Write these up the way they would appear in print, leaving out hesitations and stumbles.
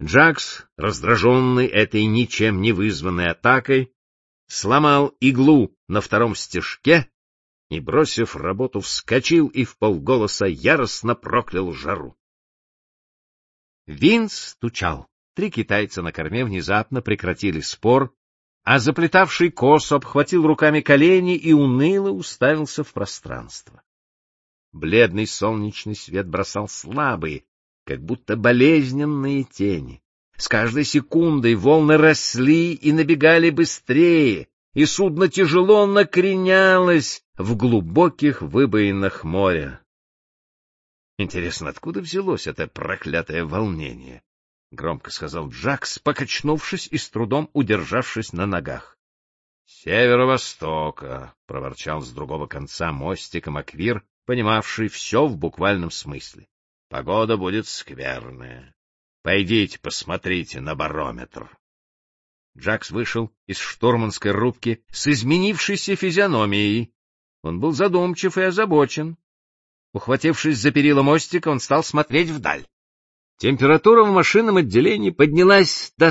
Джакс, раздраженный этой ничем не вызванной атакой, сломал иглу на втором стежке и, бросив работу, вскочил и вполголоса яростно проклял жару. Винт стучал. 3 китайца на корме внезапно прекратили спор, а заплетавший косу обхватил руками колени и уныло уставился в пространство. Бледный солнечный свет бросал слабые, как будто болезненные тени. С каждой секундой волны росли и набегали быстрее, и судно тяжело накренялось в глубоких выбоинах моря. Интересно, откуда взялось это проклятое волнение? — громко сказал Джакс, покачнувшись и с трудом удержавшись на ногах. — С северо-востока, — проворчал с другого конца мостика Маквир, понимавший все в буквальном смысле. — Погода будет скверная. Пойдите посмотрите на барометр. Джакс вышел из штурманской рубки с изменившейся физиономией. Он был задумчив и озабочен. Ухватившись за перила мостика, он стал смотреть вдаль. Температура в машинном отделении поднялась до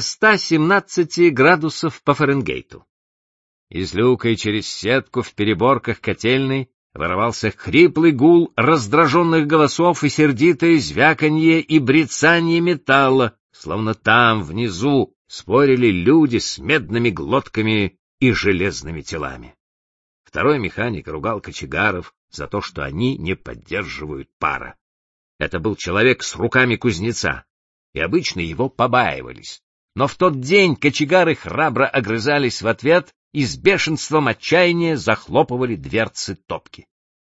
117 градусов по Фаренгейту. Из люка и через сетку в переборках котельной вырывался хриплый гул раздраженных голосов и сердитое звяканье и брецанье металла, словно там, внизу, спорили люди с медными глотками и железными телами. Второй механик ругал кочегаров за то, что они не поддерживают пара. Это был человек с руками кузнеца, и обычно его побаивались. Но в тот день кочегары храбро огрызались в ответ и с бешенством отчаяния захлопывали дверцы топки.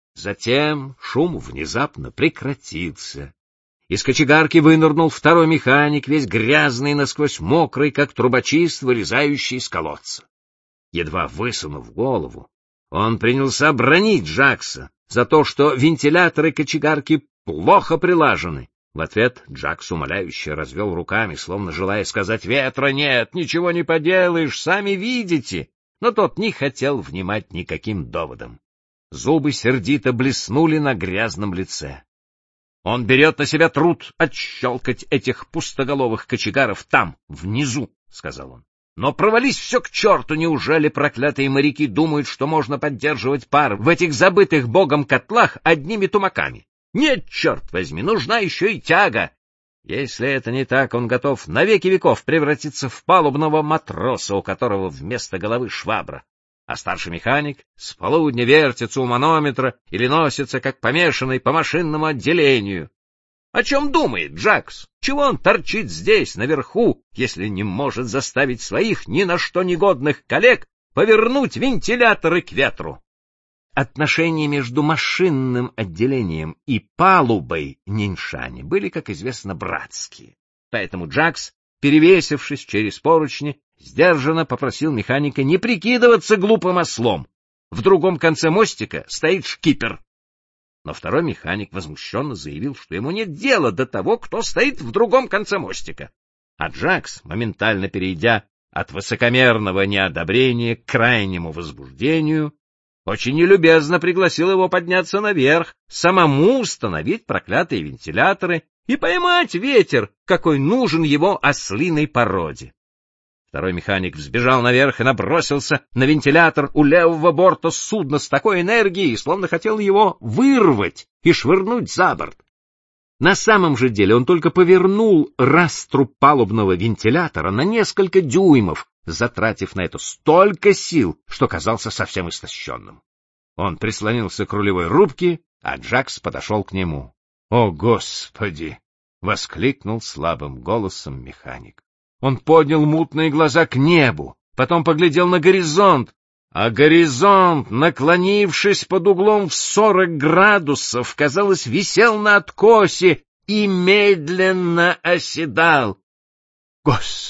Затем шум внезапно прекратился. Из кочегарки вынырнул второй механик, весь грязный, насквозь мокрый, как трубочист, вылезающий из колодца. Едва высунув голову, он принялся бранить Джакса за то, что вентиляторы кочегарки плохо прилажены. В ответ Джакс умоляюще развел руками, словно желая сказать: «Ветра нет, ничего не поделаешь, сами видите». Но тот не хотел внимать никаким доводам. Зубы сердито блеснули на грязном лице. «Он берет на себя труд отщелкать этих пустоголовых кочегаров там, внизу», — сказал он. «Но провались все к черту, неужели проклятые моряки думают, что можно поддерживать пар в этих забытых богом котлах одними тумаками? Нет, черт возьми, нужна еще и тяга. Если это не так, он готов на веки веков превратиться в палубного матроса, у которого вместо головы швабра. А старший механик с полудня вертится у манометра или носится, как помешанный, по машинному отделению. О чем думает Джакс? Чего он торчит здесь, наверху, если не может заставить своих ни на что негодных коллег повернуть вентиляторы к ветру?» Отношения между машинным отделением и палубой Ниншани были, как известно, братские. Поэтому Джакс, перевесившись через поручни, сдержанно попросил механика не прикидываться глупым ослом. В другом конце мостика стоит шкипер. Но второй механик возмущенно заявил, что ему нет дела до того, кто стоит в другом конце мостика. А Джакс, моментально перейдя от высокомерного неодобрения к крайнему возбуждению, очень нелюбезно пригласил его подняться наверх, самому установить проклятые вентиляторы и поймать ветер, какой нужен его ослиной породе. Второй механик взбежал наверх и набросился на вентилятор у левого борта судна с такой энергией, словно хотел его вырвать и швырнуть за борт. На самом же деле он только повернул раструб палубного вентилятора на несколько дюймов, затратив на это столько сил, что казался совсем истощенным. Он прислонился к рулевой рубке, а Джакс подошел к нему. — О, Господи! — воскликнул слабым голосом механик. Он поднял мутные глаза к небу, потом поглядел на горизонт, а горизонт, наклонившись под углом в 40 градусов, казалось, висел на откосе и медленно оседал. —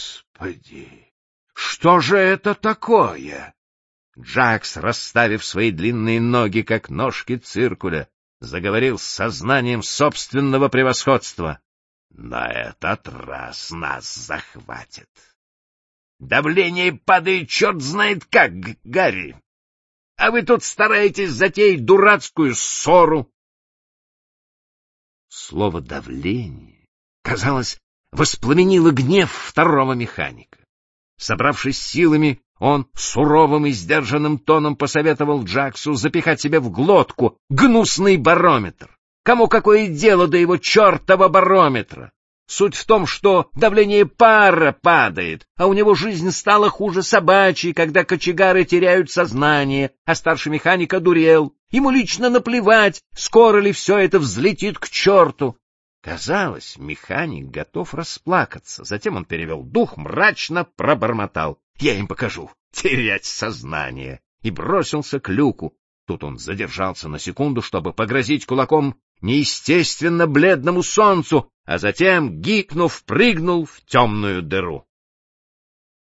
Господи! Что же это такое? Джакс, расставив свои длинные ноги, как ножки циркуля, заговорил с сознанием собственного превосходства. На этот раз нас захватит. Давление падает черт знает как, Гарри. А вы тут стараетесь затеять дурацкую ссору. Слово «давление», казалось, воспламенило гнев второго механика. Собравшись силами, он суровым и сдержанным тоном посоветовал Джаксу запихать себе в глотку гнусный барометр. Кому какое дело до его чертова барометра? Суть в том, что давление пара падает, а у него жизнь стала хуже собачьей, когда кочегары теряют сознание, а старший механик одурел. Ему лично наплевать, скоро ли все это взлетит к черту. Казалось, механик готов расплакаться. Затем он перевел дух, мрачно пробормотал: «Я им покажу, терять сознание!» и бросился к люку. Тут он задержался на секунду, чтобы погрозить кулаком неестественно бледному солнцу, а затем, гикнув, прыгнул в темную дыру.